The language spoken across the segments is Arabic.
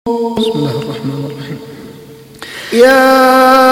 بسم الله الرحمن الرحيم. يا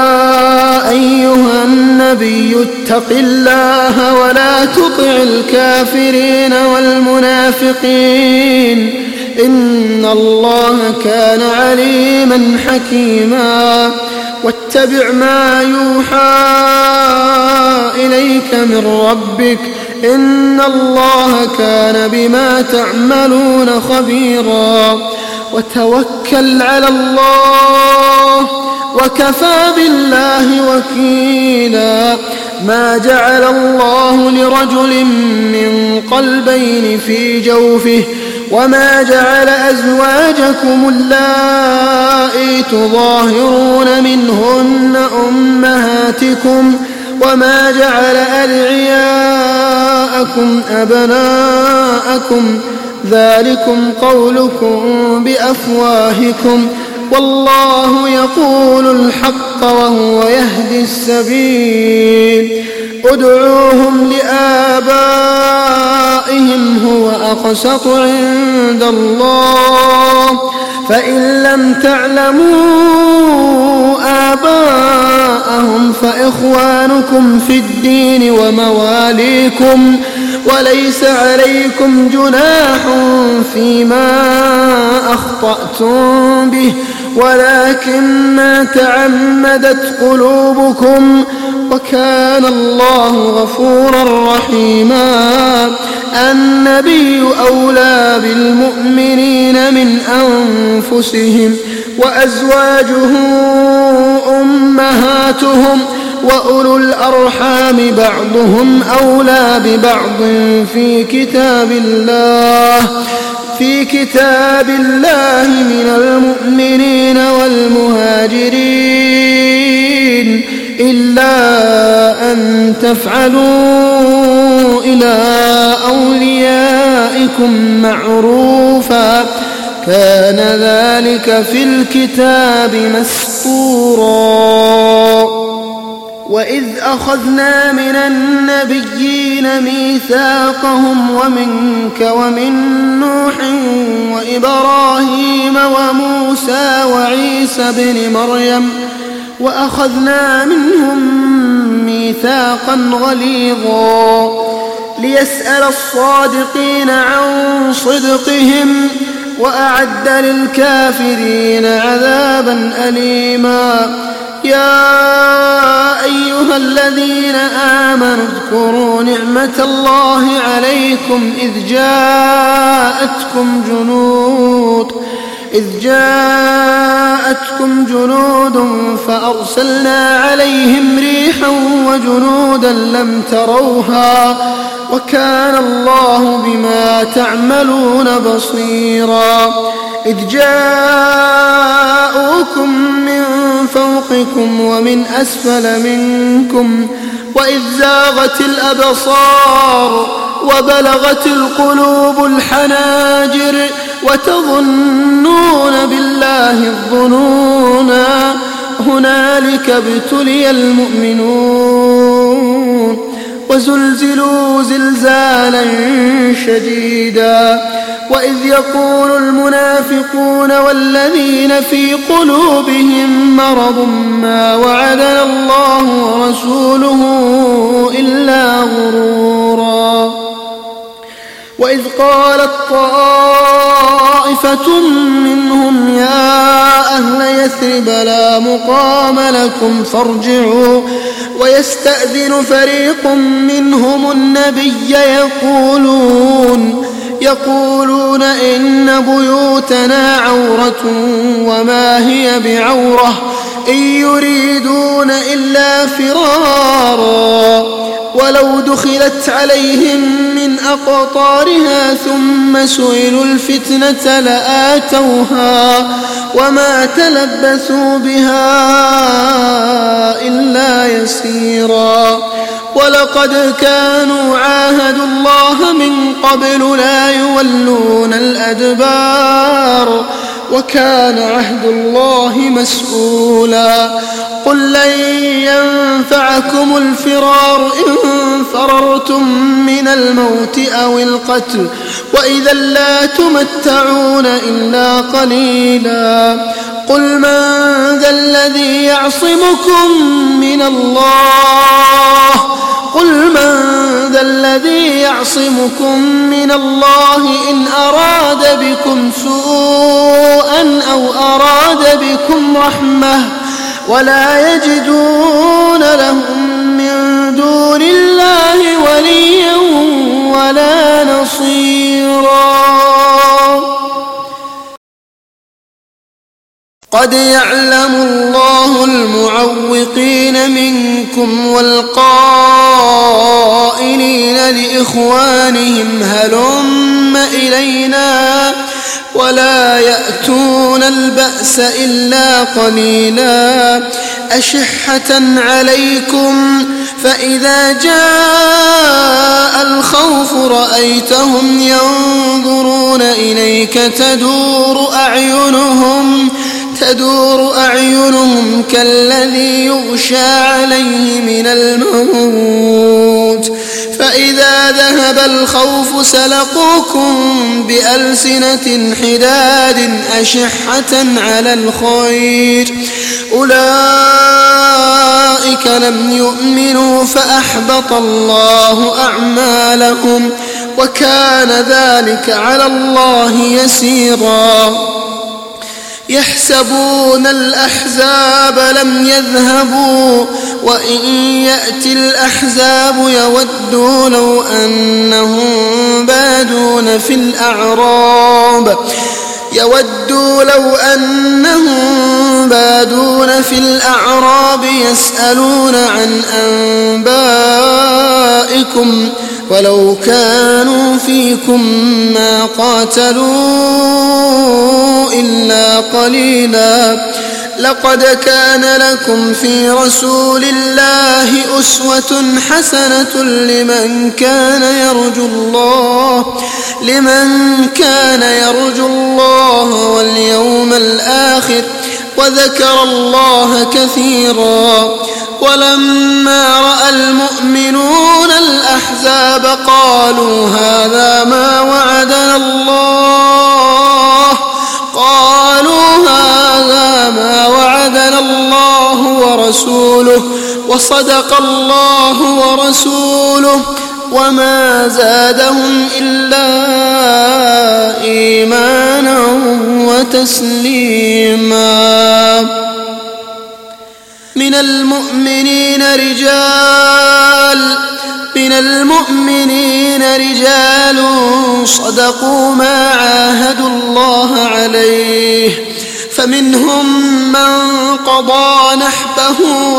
أيها النبي اتق الله ولا تطع الكافرين والمنافقين إن الله كان عليما حكيما. واتبع ما يوحى إليك من ربك إن الله كان بما تعملون خبيرا. وتوكل على الله وكفى بالله وكيلا. ما جعل الله لرجل من قلبين في جوفه وما جعل أزواجكم اللائي تظاهرون منهن أمهاتكم وما جعل أدعياءكم أبناءكم ذلكم قولكم بأفواهكم والله يقول الحق وهو يهدي السبيل. ادعوهم لآبائهم هو أقسط عند الله فإن لم تعلموا آباءهم فإخوانكم في الدين ومواليكم وليس عليكم جناح فيما أخطأتم به ولكن ما تعمدت قلوبكم وكان الله غفورا رحيما. النبي أولى بالمؤمنين من أنفسهم وأزواجه أمهاتهم وأولو الأرحام بعضهم أولى ببعض في كتاب الله من المؤمنين والمهاجرين إلا أن تفعلوا إلى أوليائكم معروفا كان ذلك في الكتاب مسطورا. وإذ أخذنا من النبيين ميثاقهم ومنك ومن نوح وإبراهيم وموسى وعيسى بن مريم وأخذنا منهم ميثاقا غليظا ليسأل الصادقين عن صدقهم وأعد للكافرين عذابا أليما. يا أيها الذين آمنوا اذكروا نعمة الله عليكم إذ جاءتكم جنود فأرسلنا عليهم ريحا وجنودا لم تروها وكان الله بما تعملون بصيرا. إذ جاءوكم من فوقكم ومن أسفل منكم وإذ زاغت الأبصار وبلغت القلوب الحناجر وتظنون بالله الظنونا هنالك ابتلي المؤمنون وزلزلوا زلزالا شديدا. وإذ يقول المنافقون والذين في قلوبهم مرض ما وعدنا الله ورسوله إلا غرورا. وإذ قالت طائفة منهم يا أهل يثرب لا مقام لكم فارجعوا ويستأذن فريق منهم النبي يقولون إن بيوتنا عورة وما هي بعورة إن يريدون إلا فرارا ولو دخلت عليهم من أقطارها ثم سئلوا الفتنة لآتوها وما تلبثوا بها إلا يسيرا. ولقد كانوا عاهدوا الله من قبل لا يولون الأدبار وكان عهد الله مسؤولا. قل لن ينفعكم الفرار إن فررتم من الموت أو القتل وإذا لا تمتعون إلا قليلا. قل من ذا الذي يعصمكم من الله إن أراد بكم سوءا أو أراد بكم رحمة ولا يجدون لهم من دون الله وليا ولا نصيرا. قد يعلم الله المعوقين منكم والقائلين لإخوانهم هلم إلينا ولا يأتون البأس إلا قليلا أشحة عليكم فإذا جاء الخوف رأيتهم ينظرون إليك تدور أعينهم كالذي يغشى عليه من الموت فإذا ذهب الخوف سلقوكم بألسنة حداد أشحة على الخير أولئك لم يؤمنوا فأحبط الله أعمالهم وكان ذلك على الله يسيرا. يحسبون الأحزاب لم يذهبوا وإن يأتي الأحزاب يودوا لو أنهم بادون في الأعراب يسألون عن أنبائكم ولو كانوا فيكم ما قاتلوا إلا قليلا. لقد كان لكم في رسول الله أسوة حسنة لمن كان يرجو الله واليوم الآخر وذكر الله كثيرا. ولما رأى المؤمنون الأحزاب قالوا هذا ما وعدنا الله ورسوله وصدق الله ورسوله وما زادهم إلا إيمانا وتسليما. من المؤمنين رجال صدقوا ما عاهدوا الله عليه فمنهم من قضى نحبه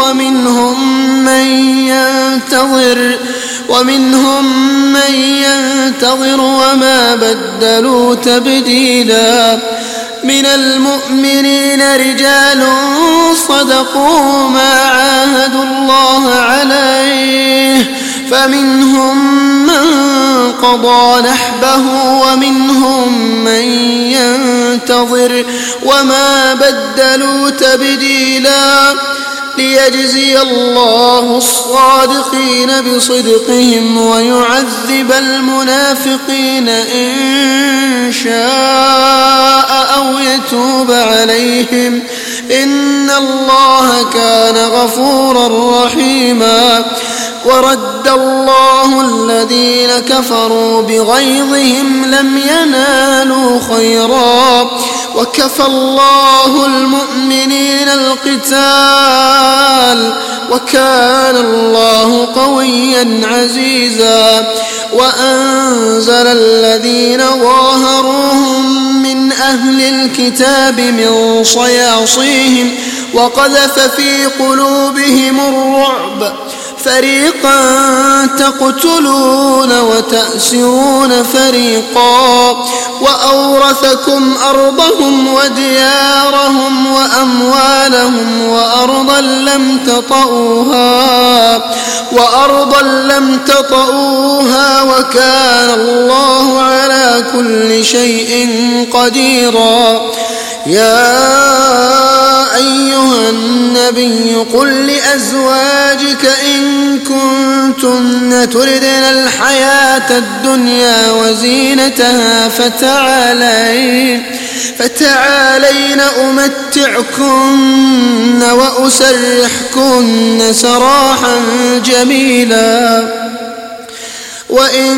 ومنهم من ينتظر وما بدلوا تبديلا. من المؤمنين رجال صدقوا ما عاهدوا الله عليه فمنهم من قضى نحبه ومنهم من ينتظر وما بدلوا تبديلا. ليجزي الله الصادقين بصدقهم ويعذب المنافقين إن شاء أو يتوب عليهم إن الله كان غفورا رحيما. ورد الله الذين كفروا بغيظهم لم ينالوا خيرا وكفى الله المؤمنين القتال وكان الله قويا عزيزا. وأنزل الذين ظاهروهم من أهل الكتاب من صياصيهم وقذف في قلوبهم الرعب فريقا تقتلون وتأسرون فريقا وأورثكم أرضهم وديارهم وأموالهم وأرضا لم تطئوها وكان الله على كل شيء قديرا. يا أيها النبي قل لأزواجك إن كنتن تردن الحياة الدنيا وزينتها فتعالين أمتعكن وأسرحكن سراحا جميلا وإن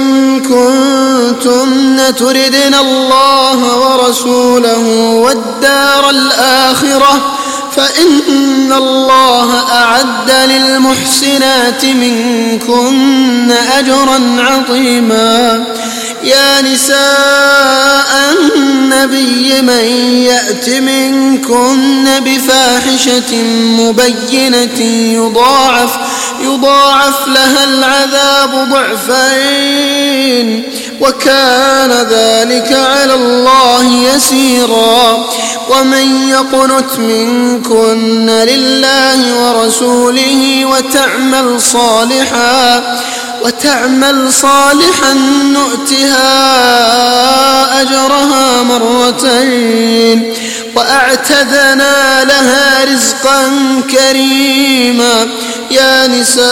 كنتن تردن الله ورسوله والدار الآخرة فإن الله أعد للمحسنات منكن أجرا عظيما. يا نساء النبي من يأت منكن بفاحشة مبينة يضاعف لها العذاب ضعفين وكان ذلك على الله يسيرا. ومن يقنت منكن لله ورسوله وتعمل صالحا نؤتها أجرها مرتين وأعتدنا لها رزقا كريما. يا نساء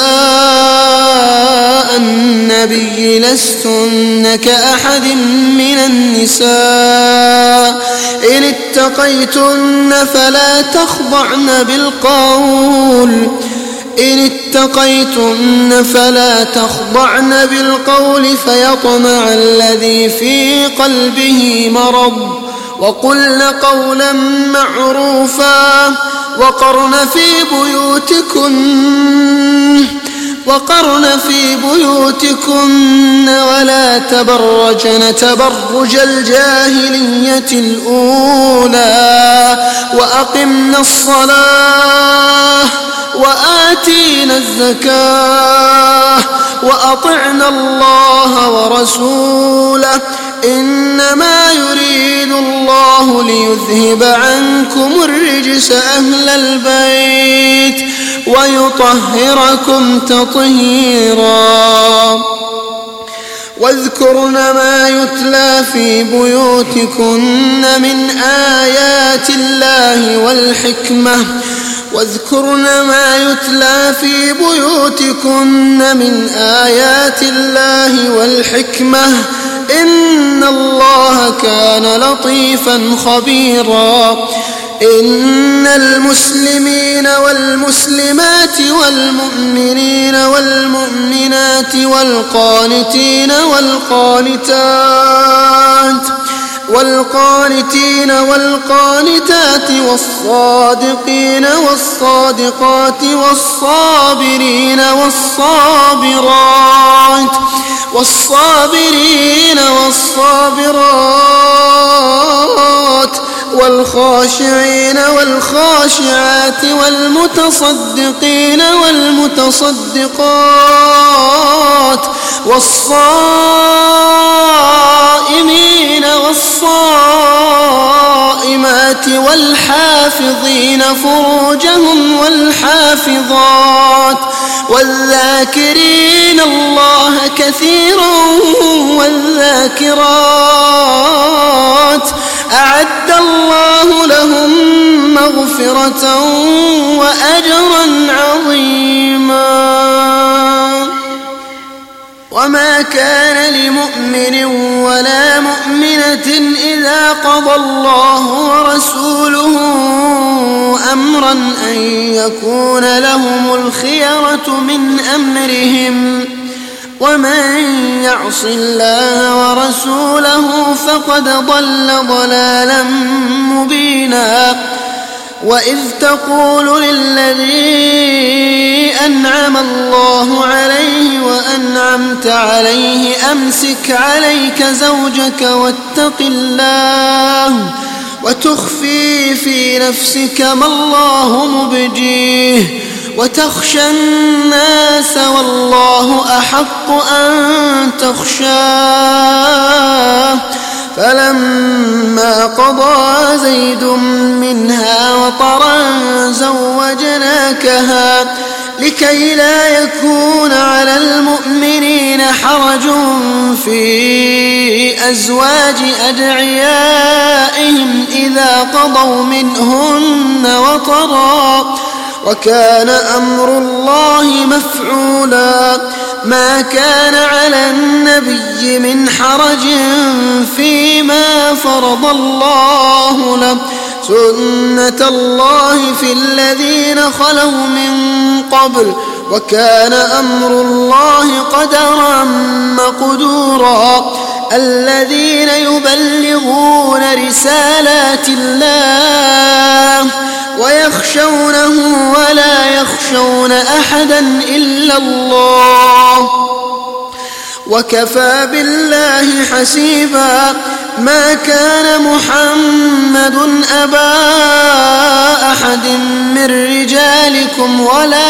النبي لستن كأحد من النساء إن اتقيتن فلا تخضعن بالقول فيطمع الذي في قلبه مرض وقلن قولا معروفا وقرن في بيوتكن ولا تبرجن تبرج الجاهلية الأولى وأقمنا الصلاة وآتينا الزكاة وأطعنا الله ورسوله إنما يريد الله ليذهب عنكم الرجس أهل البيت ويطهركم تطهيرا. واذكرن ما يتلى في بيوتكن من آيات الله والحكمة إن الله كان لطيفا خبيرا. إن المسلمين والمسلمات والمؤمنين والمؤمنات والقانتين والقانتات والصادقين والصادقات والصابرين والصابرات والخاشعين والخاشعات والمتصدقين والمتصدقات والصائمين والصائمات والحافظين فروجهم والحافظات والذاكرين الله كثيرا والذاكرات أعد الله لهم مغفرة وأجرا عظيما. وما كان لمؤمن ولا مؤمنة إذا قضى الله ورسوله أمرا أن يكون لهم الخيرة من أمرهم ومن يعص الله ورسوله فقد ضل ضلالا مبينا. وإذ تقول للذي أنعم الله عليه وأنعمت عليه أمسك عليك زوجك واتق الله وتخفي في نفسك ما الله مبديه وتخشى الناس والله أحق أن تخشاه. فلما قضى زيد منها وطرا زوجناكها لكي لا يكون على المؤمنين حرج في أزواج أدعيائهم إذا قضوا منهن وطرا وكان أمر الله مفعولا ما كان على النبي من حرج فيما فرض الله له سنة الله في الذين خلوا من قبل وكان أمر الله قدرا مقدورا الذين يبلغون رسالات الله ويخشونه ولا يخشون أحدا إلا الله وكفى بالله حسيبا ما كان محمد أبا أحد من رجالكم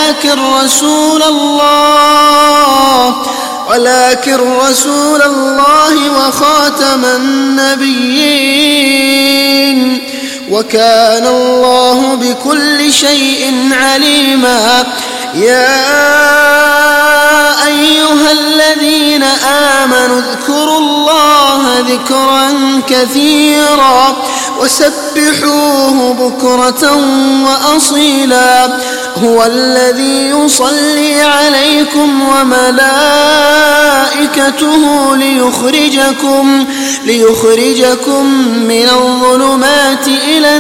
ولكن رسول الله وخاتم النبيين وكان الله بكل شيء عليما يا أيها الذين آمنوا اذكروا الله ذكرا كثيرا وسبحوه بكرة وأصيلا هو الذي يصلي عليكم وملائكته ليخرجكم من الظلمات إلى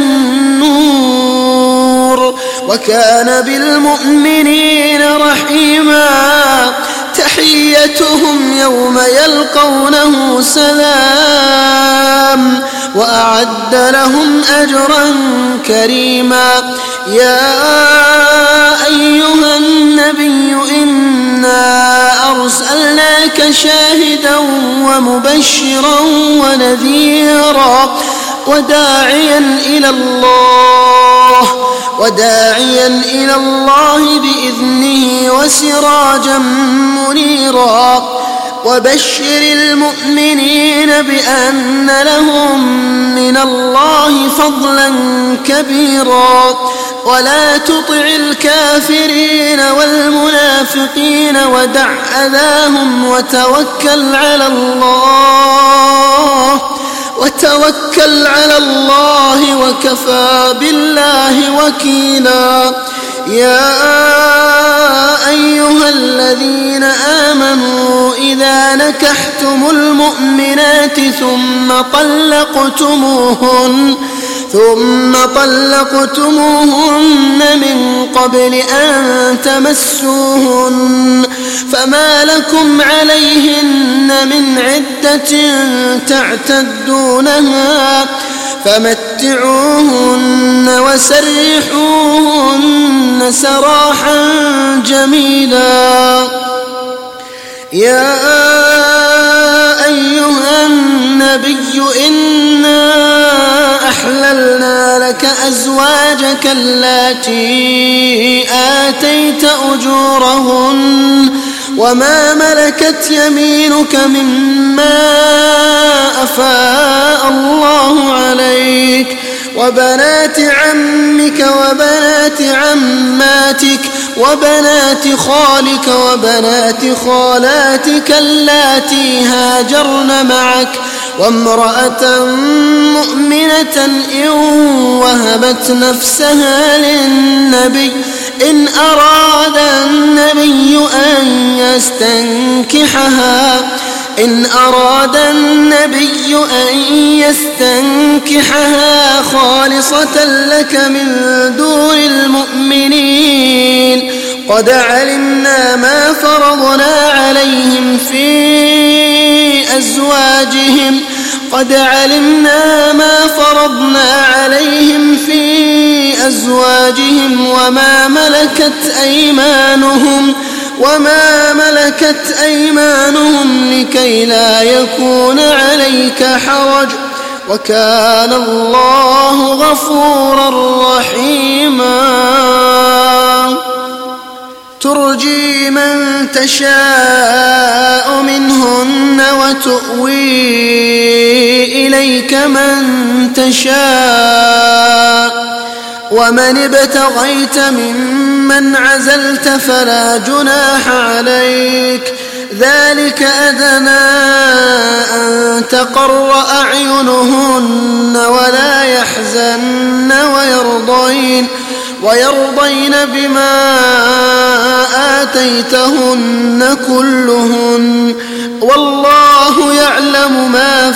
النور وكان بالمؤمنين رحيما تحيتهم يوم يلقونه سلام وأعد لهم أجرا كريما يا أيها النبي إنا أرسلناك شاهدا ومبشرا ونذيرا وداعيا إلى الله بإذنه وسراجا منيرا وبشر المؤمنين بأن لهم من الله فضلا كبيرا ولا تطع الكافرين والمنافقين ودع أذاهم وتوكل على الله وكفى بالله وكيلا يا أيها الذين آمنوا إذا نكحتم المؤمنات ثم طلقتموهن من قبل أن تمسوهن فما لكم عليهن من عدة تعتدونها فمتعوهن وسرحوهن سراحا جميلا يا أيها النبي إنا أحللنا لك أزواجك اللاتي آتيت أجورهن وما ملكت يمينك مما أفاء الله عليك وبنات عمك وبنات عماتك وبنات خالك وبنات خالاتك اللاتي هاجرن معك وامرأة مؤمنة إن وهبت نفسها للنبي إن أراد النبي أن يستنكحها خالصة لك من دون المؤمنين قد علمنا ما فرضنا عليهم في أزواجهم وما ملكت أيمانهم لكي لا يكون عليك حرج وكان الله غفورا رحيما ترجي من تشاء منهن وتؤوي إليك من تشاء ومن ابتغيت ممن عزلت فلا جناح عليك ذلك أدنى أن تقر أعينهن ولا يحزن ويرضين بما آتيتهن كلهن والله يعلم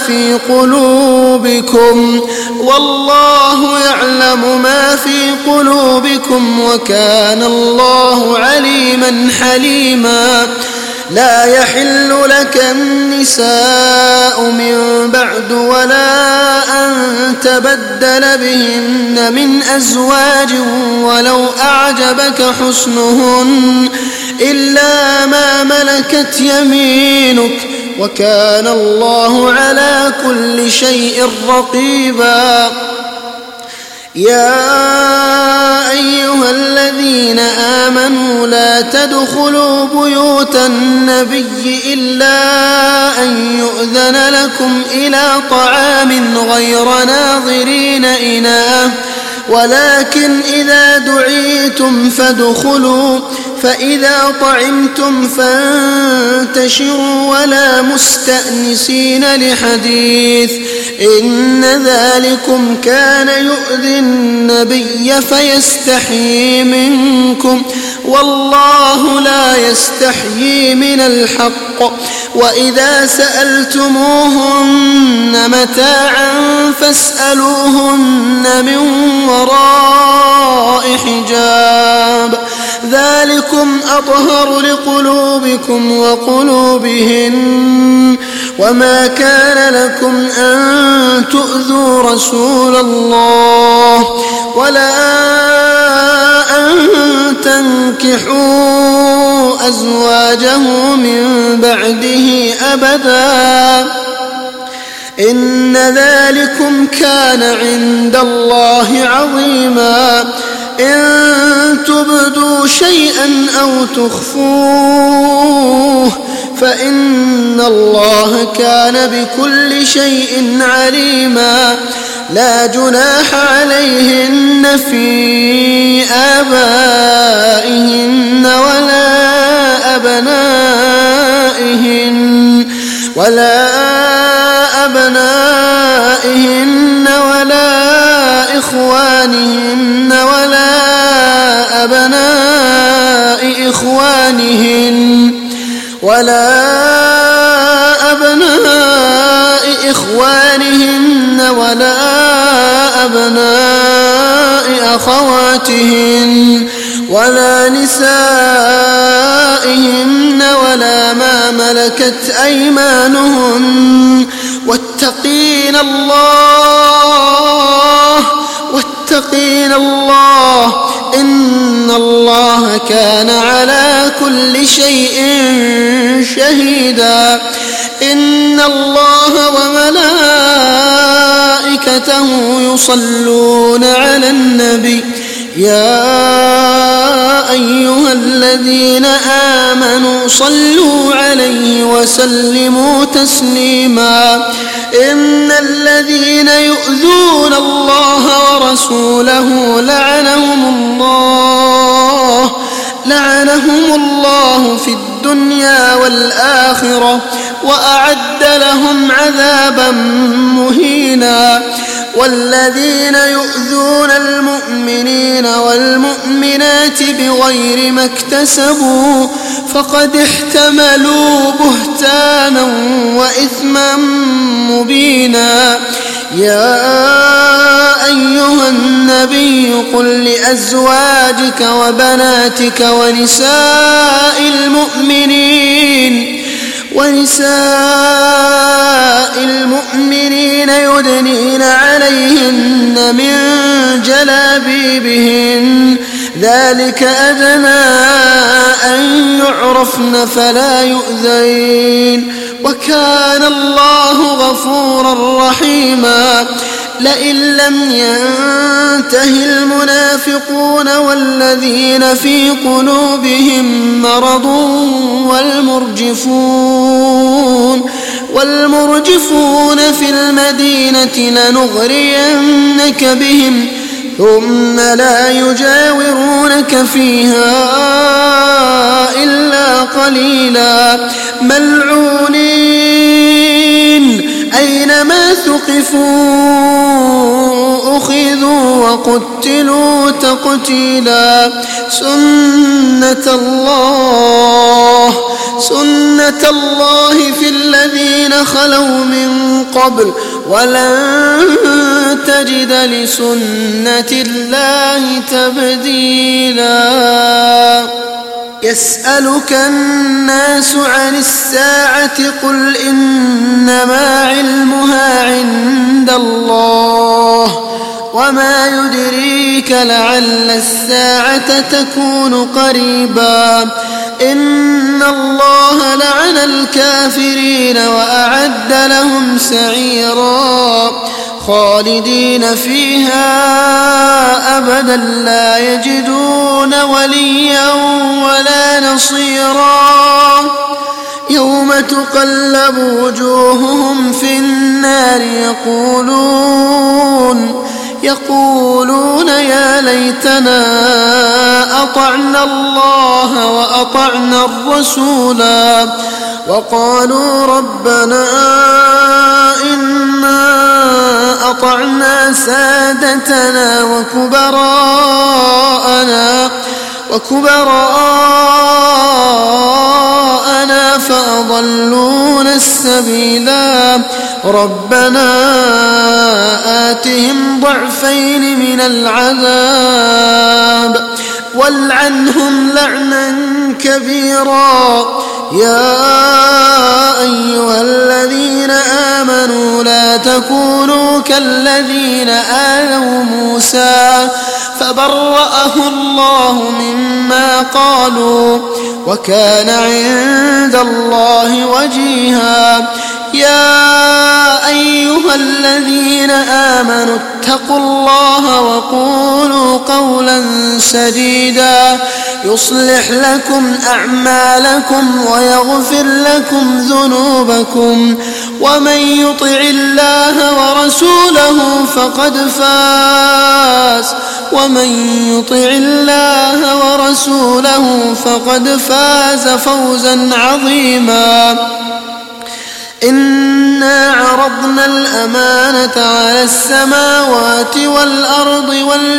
ما في قلوبكم وكان الله عليما حليما لا يحل لك النساء من بعد ولا أن تبدل بهن من أزواج ولو أعجبك حسنهن إلا ما ملكت يمينك وكان الله على كل شيء رقيبا يا أيها الذين آمنوا لا تدخلوا بيوت النبي إلا أن يؤذن لكم إلى طعام غير ناظرين إناه ولكن إذا دعيتم فادخلوا فإذا طعمتم فانتشروا ولا مستأنسين لحديث إن ذلكم كان يؤذي النبي فيستحيي منكم والله لا يستحيي من الحق وإذا سألتموهن متاعا فاسألوهن من وراء حجاب ذلكم أطهر لقلوبكم وقلوبهن وما كان لكم أن تؤذوا رسول الله ولا أن تنكحوا أزواجه من بعده أبدا إن ذلكم كان عند الله عظيما إن تبدوا شيئا أو تخفوه فإن الله كان بكل شيء عليما لا جناح عليهن في آبائهن ولا أبنائهن ولا إخوانهن ولا أبناء إخوانهن ولا أبناء أخواتهن ولا نسائهن ولا ما ملكت أيمانهن واتقين الله إن الله كان على كل شيء شهيدا إن الله وملائكته يصلون على النبي يا أيها الذين آمنوا صلوا عليه وسلموا تسليما إن الذين يؤذون الله ورسوله لعنهم الله في الدنيا والآخرة وأعد لهم عذابا مهينا والذين يؤذون المؤمنين والمؤمنات بغير ما اكتسبوا فقد احتملوا بهتانا وإثما مبينا يا أيها النبي قل لأزواجك وبناتك ونساء المؤمنين يدنين عليهن من جلابيبهن ذلك أدنى أن يعرفن فلا يؤذين وكان الله غفورا رحيما لئن لم ينته المنافقون والذين في قلوبهم مرض والمرجفون في المدينة لنغرينك بهم ثم لا يجاورونك فيها إلا قليلا ملعونين أينما ثقفوا أخذوا وقتلوا تقتيلا سنة الله في الذين خلوا من قبل ولن تجد لسنة الله تبديلا يسألك الناس عن الساعة قل إنما علمها عند الله وما يدريك لعل الساعة تكون قريبا إن الله لعن الكافرين وأعد لهم سعيرا خالدين فيها أبدا لا يجدون وليا ولا نصيرا يوم تقلب وجوههم في النار يقولون يا ليتنا أطعنا الله وأطعنا الرسولا وقالوا ربنا إنا أطعنا سادتنا وكبراءنا فأضلونا السبيلا ربنا آتهم ضعفين من العذاب والعنهم لعنا كبيرا يا أيها الذين آمنوا لا تكونوا كالذين آذوا موسى فبرأه الله مما قالوا وكان عند الله وجيها يا أيها الذين آمنوا اتقوا الله وقولوا قولا سديدا يصلح لكم أعمالكم ويغفر لكم ذنوبكم ومن يطع الله ورسوله فقد فاز فوزا عظيما إنا عرضنا الأمانة على السماوات والأرض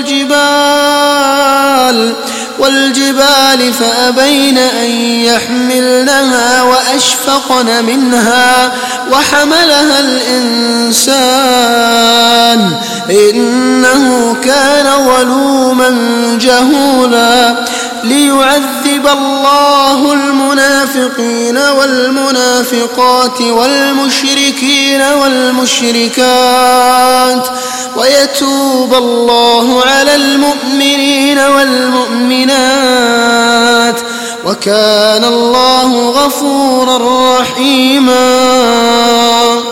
والجبال فأبين أن يحملنها وأشفقن منها وحملها الإنسان إنه كان ظلوما جهولا ليعذب الله المنافقين والمنافقات والمشركين والمشركات ويتوب الله على المؤمنين والمؤمنات وكان الله غفورا رحيما